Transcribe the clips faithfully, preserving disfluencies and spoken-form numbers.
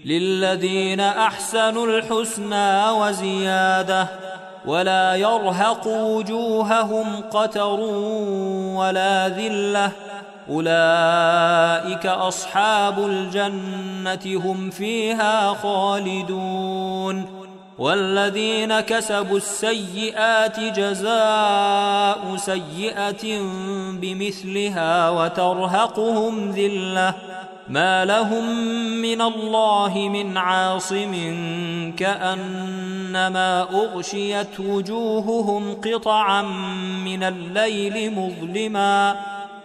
للذين أحسنوا الحسنى وزيادة ولا يرهق وجوههم قتر ولا ذلة أولئك أصحاب الجنة هم فيها خالدون والذين كسبوا السيئات جزاء سيئة بمثلها وترهقهم ذلة ما لهم من الله من عاصم كأنما أغشيت وجوههم قطعا من الليل مظلما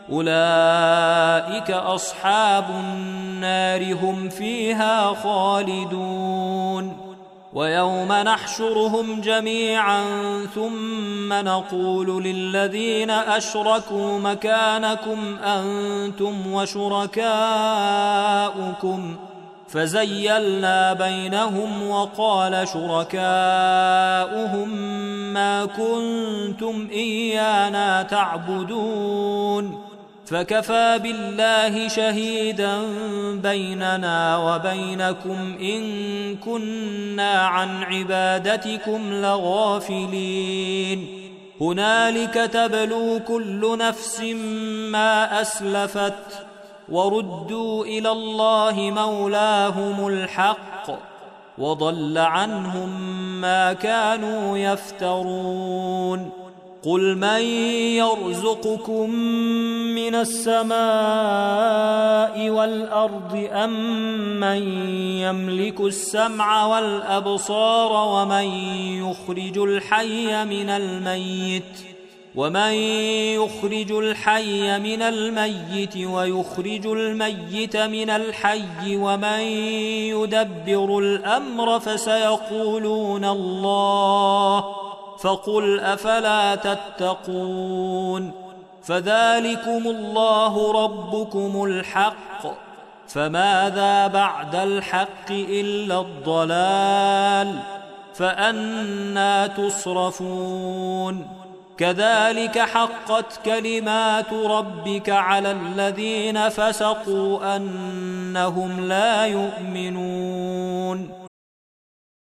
أولئك أصحاب النار هم فيها خالدون ويوم نحشرهم جميعا ثم نقول للذين أشركوا مكانكم أنتم وشركاؤكم فزيلنا بينهم وقال شركاؤهم ما كنتم إيانا تعبدون فكفى بالله شهيدا بيننا وبينكم إن كنا عن عبادتكم لغافلين هنالك تبلو كل نفس ما أسلفت وردوا إلى الله مولاهم الحق وضل عنهم ما كانوا يفترون قل من يرزقكم من السماء والأرض أم من يملك السمع والأبصار ومن يخرج الحي من الميت ومن يخرج الحي من الميت ويخرج الميت من الحي ومن يدبر الأمر فسيقولون الله فقل أفلا تتقون فذلكم الله ربكم الحق فماذا بعد الحق إلا الضلال فأنى تصرفون كذلك حقت كلمات ربك على الذين فسقوا أنهم لا يؤمنون